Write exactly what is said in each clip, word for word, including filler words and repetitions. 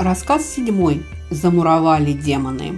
Рассказ седьмой. Замуровали демоны.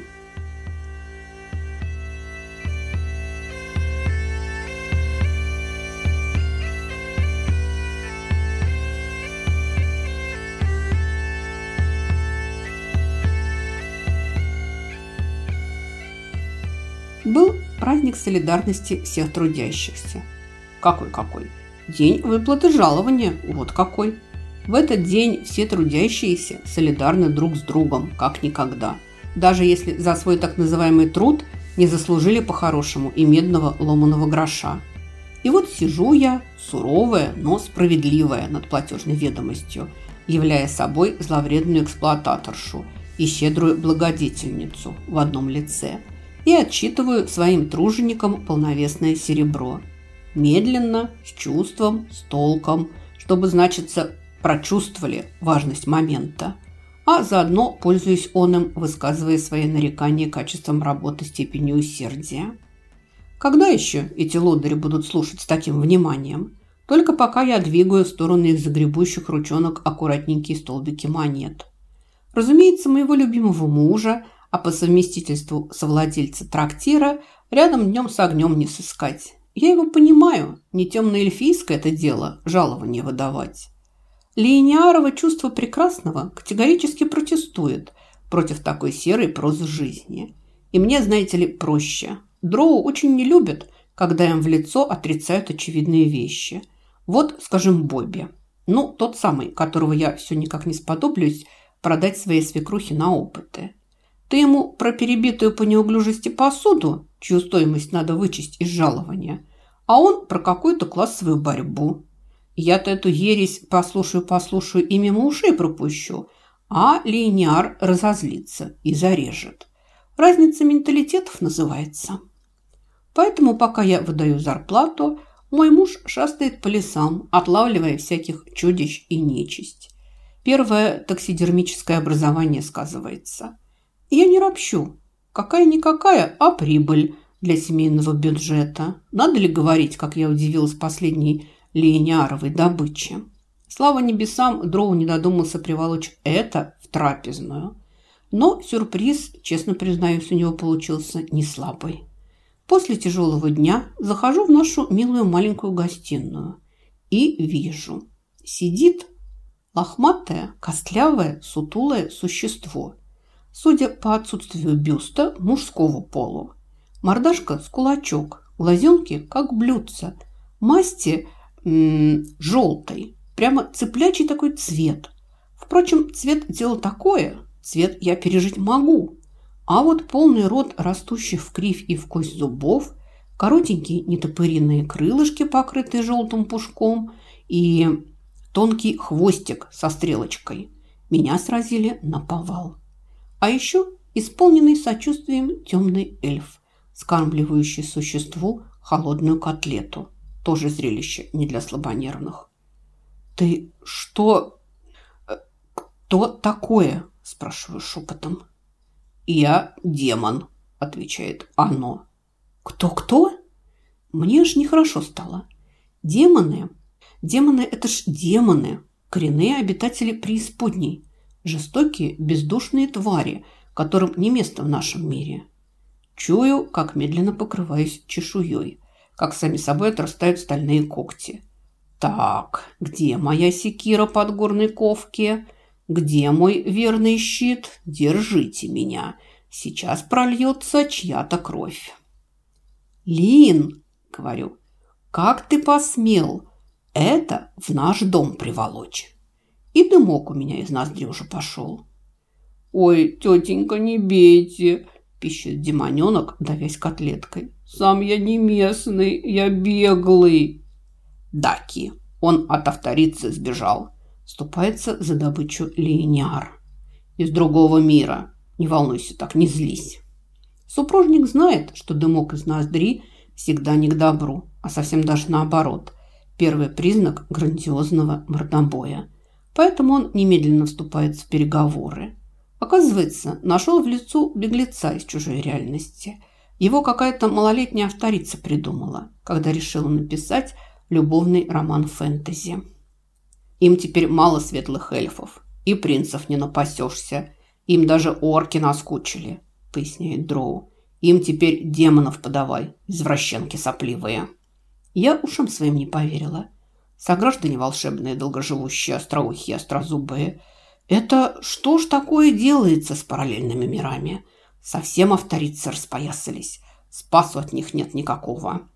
Был праздник солидарности всех трудящихся. Какой-какой? День выплаты жалования. Вот какой. В этот день все трудящиеся солидарны друг с другом, как никогда. Даже если за свой так называемый труд не заслужили по-хорошему и медного ломаного гроша. И вот сижу я, суровая, но справедливая над платежной ведомостью, являя собой зловредную эксплуататоршу и щедрую благодетельницу в одном лице, и отчитываю своим труженикам полновесное серебро. Медленно, с чувством, с толком, чтобы, значится, прочувствовали важность момента, а заодно пользуюсь оным, высказывая свои нарекания качеством работы, степенью усердия. Когда еще эти лодыри будут слушать с таким вниманием? Только пока я двигаю в сторону их загребущих ручонок аккуратненькие столбики монет. Разумеется, моего любимого мужа, а по совместительству совладельца трактира, рядом днем с огнем не сыскать. Я его понимаю, не темно-эльфийское это дело жалование выдавать. Линиарово чувство прекрасного категорически протестует против такой серой прозы жизни. И мне, знаете ли, проще. Дроу очень не любят, когда им в лицо отрицают очевидные вещи. Вот, скажем, Бобби. Ну, тот самый, которого я все никак не сподоблюсь продать своей свекрухе на опыты. Ты ему про перебитую по неуклюжести посуду, чью стоимость надо вычесть из жалования, а он про какую-то классовую борьбу. Я-то эту ересь послушаю-послушаю и мимо ушей пропущу, а линиар разозлится и зарежет. Разница менталитетов называется. Поэтому, пока я выдаю зарплату, мой муж шастает по лесам, отлавливая всяких чудищ и нечисть. Первое таксидермическое образование сказывается. И я не ропщу. Какая-никакая, а прибыль для семейного бюджета. Надо ли говорить, как я удивилась последней линиаровой добычи? Слава небесам, Дроу не додумался приволочь это в трапезную. Но сюрприз, честно признаюсь, у него получился не слабый. После тяжелого дня захожу в нашу милую маленькую гостиную и вижу. Сидит лохматое, костлявое, сутулое существо. Судя по отсутствию бюста, мужского пола. Мордашка с кулачок, глазенки как блюдца, масти м-м, желтой, прямо цыплячий такой цвет. Впрочем, цвет дело такое, цвет я пережить могу. А вот полный рот растущих в кривь и в кость зубов, коротенькие нетопыриные крылышки, покрытые желтым пушком, и тонкий хвостик со стрелочкой меня сразили наповал. А еще исполненный сочувствием темный эльф, скармливающий существу холодную котлету. Тоже зрелище не для слабонервных. «Ты что? Кто такое?» – спрашиваю шепотом. «Я демон», – отвечает оно. «Кто-кто?» Мне аж нехорошо стало. «Демоны? Демоны – это ж демоны, коренные обитатели преисподней. Жестокие, бездушные твари, которым не место в нашем мире. Чую, как медленно покрываюсь чешуей, как сами собой отрастают стальные когти. Так, где моя секира подгорной ковки? Где мой верный щит? Держите меня. Сейчас прольется чья-то кровь. «Лин, — говорю, — как ты посмел это в наш дом приволочь?» И дымок у меня из ноздри уже пошел. «Ой, тетенька, не бейте!» – пищит демоненок, давясь котлеткой. «Сам я не местный, я беглый». «Даки, он от авторицы сбежал», – вступается за добычу линиар. «Из другого мира. Не волнуйся так, не злись». Супружник знает, что дымок из ноздри всегда не к добру, а совсем даже наоборот. Первый признак грандиозного мордобоя. Поэтому он немедленно вступает в переговоры. Оказывается, нашел в лицу беглеца из чужой реальности. Его какая-то малолетняя авторица придумала, когда решила написать любовный роман фэнтези. Им теперь мало светлых эльфов. И принцев не напасешься. Им даже орки наскучили, поясняет Дроу. Им теперь демонов подавай, извращенки сопливые. Я ушам своим не поверила. Сограждане волшебные, долгоживущие, остроухие, острозубые. Это что ж такое делается с параллельными мирами? Совсем авторитцы распоясались. Спасу от них нет никакого.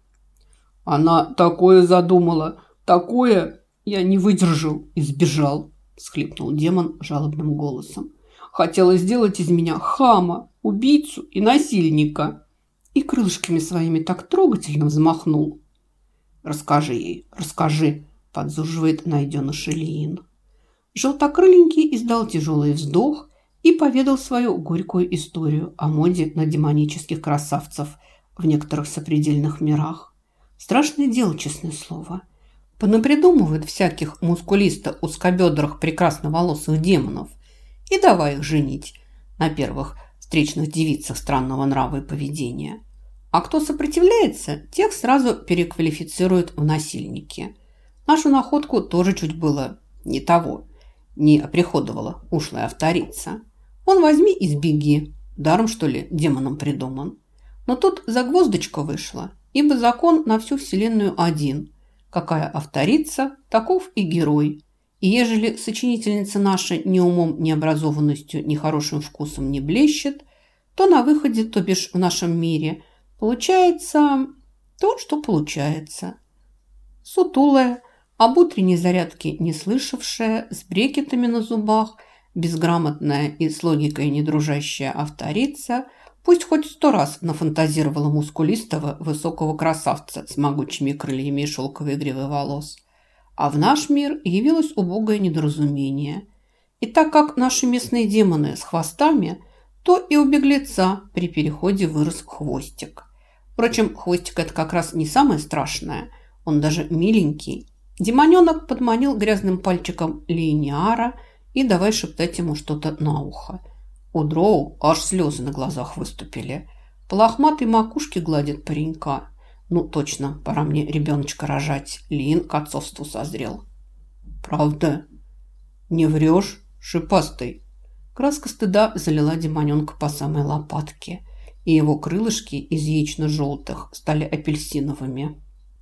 Она такое задумала, такое... Я не выдержал и сбежал, всхлипнул демон жалобным голосом. Хотела сделать из меня хама, убийцу и насильника. И крылышками своими так трогательно взмахнул. Расскажи ей, расскажи, подзуживает найденыш Лиин. Желтокрыленький издал тяжелый вздох и поведал свою горькую историю о моде на демонических красавцев в некоторых сопредельных мирах. Страшное дело, честное слово. Понапридумывают всяких мускулисто-узкобедрых прекрасноволосых демонов и давай их женить на первых встречных девицах странного нрава и поведения. А кто сопротивляется, тех сразу переквалифицируют в насильники. Нашу находку тоже чуть было не того, не оприходовала ушлая авторица. Он возьми и сбеги, даром что ли демоном придуман. Но тут загвоздочка вышла, ибо закон на всю вселенную один. Какая авторица, таков и герой. И ежели сочинительница наша ни умом, ни образованностью, ни хорошим вкусом не блещет, то на выходе, то бишь в нашем мире, получается то, что получается. Сутулая, об утренней зарядке не слышавшая, с брекетами на зубах, безграмотная и с логикой не дружащая авторица, пусть хоть сто раз нафантазировала мускулистого высокого красавца с могучими крыльями и шелковой гривой волос. А в наш мир явилось убогое недоразумение. И так как наши местные демоны с хвостами, то и у беглеца при переходе вырос хвостик. Впрочем, хвостик – это как раз не самое страшное, он даже миленький. Демоненок подманил грязным пальчиком Линиара и давай шептать ему что-то на ухо. У Дроу аж слезы на глазах выступили. По лохматой макушке гладит паренька. Ну, точно, пора мне ребеночка рожать. Лиин к отцовству созрел. Правда? Не врешь, шипастый? Краска стыда залила демоненка по самой лопатке, и его крылышки из яично-желтых стали апельсиновыми.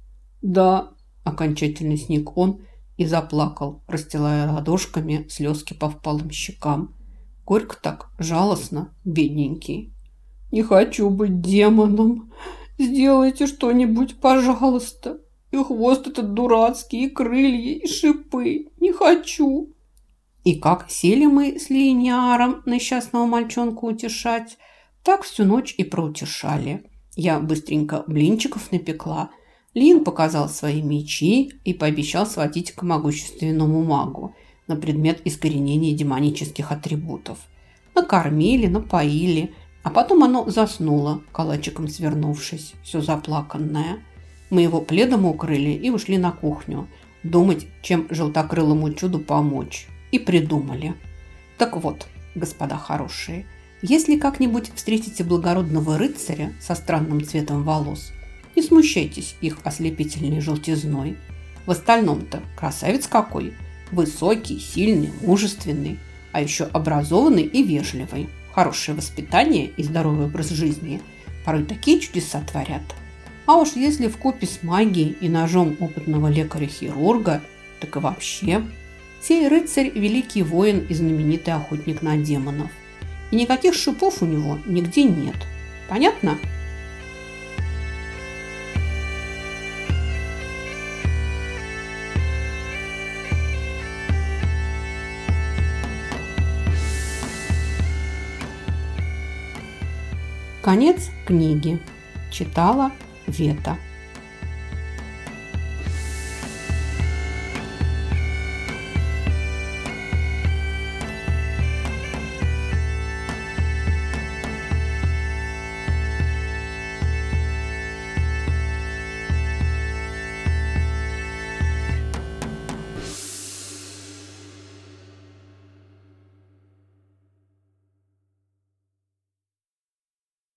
Да, окончательно сник он и заплакал, расстилая ладошками слезки по впалым щекам. Горько так, жалостно, бедненький. Не хочу быть демоном. Сделайте что-нибудь, пожалуйста. И хвост этот дурацкий, и крылья, и шипы. Не хочу. И как сели мы с Линиаром несчастного мальчонку утешать, так всю ночь и проутешали. Я быстренько блинчиков напекла. Лин показал свои мечи и пообещал сводить к могущественному магу на предмет искоренения демонических атрибутов. Накормили, напоили, а потом оно заснуло, калачиком свернувшись, все заплаканное. Мы его пледом укрыли и ушли на кухню, думать, чем желтокрылому чуду помочь. И придумали. Так вот, господа хорошие, если как-нибудь встретите благородного рыцаря со странным цветом волос, не смущайтесь их ослепительной желтизной. В остальном-то красавец какой! Высокий, сильный, мужественный, а еще образованный и вежливый. Хорошее воспитание и здоровый образ жизни порой такие чудеса творят. А уж если вкупе с магией и ножом опытного лекаря-хирурга, так и вообще. Сей рыцарь – великий воин и знаменитый охотник на демонов. И никаких шипов у него нигде нет. Понятно? Конец книги. Читала Вета.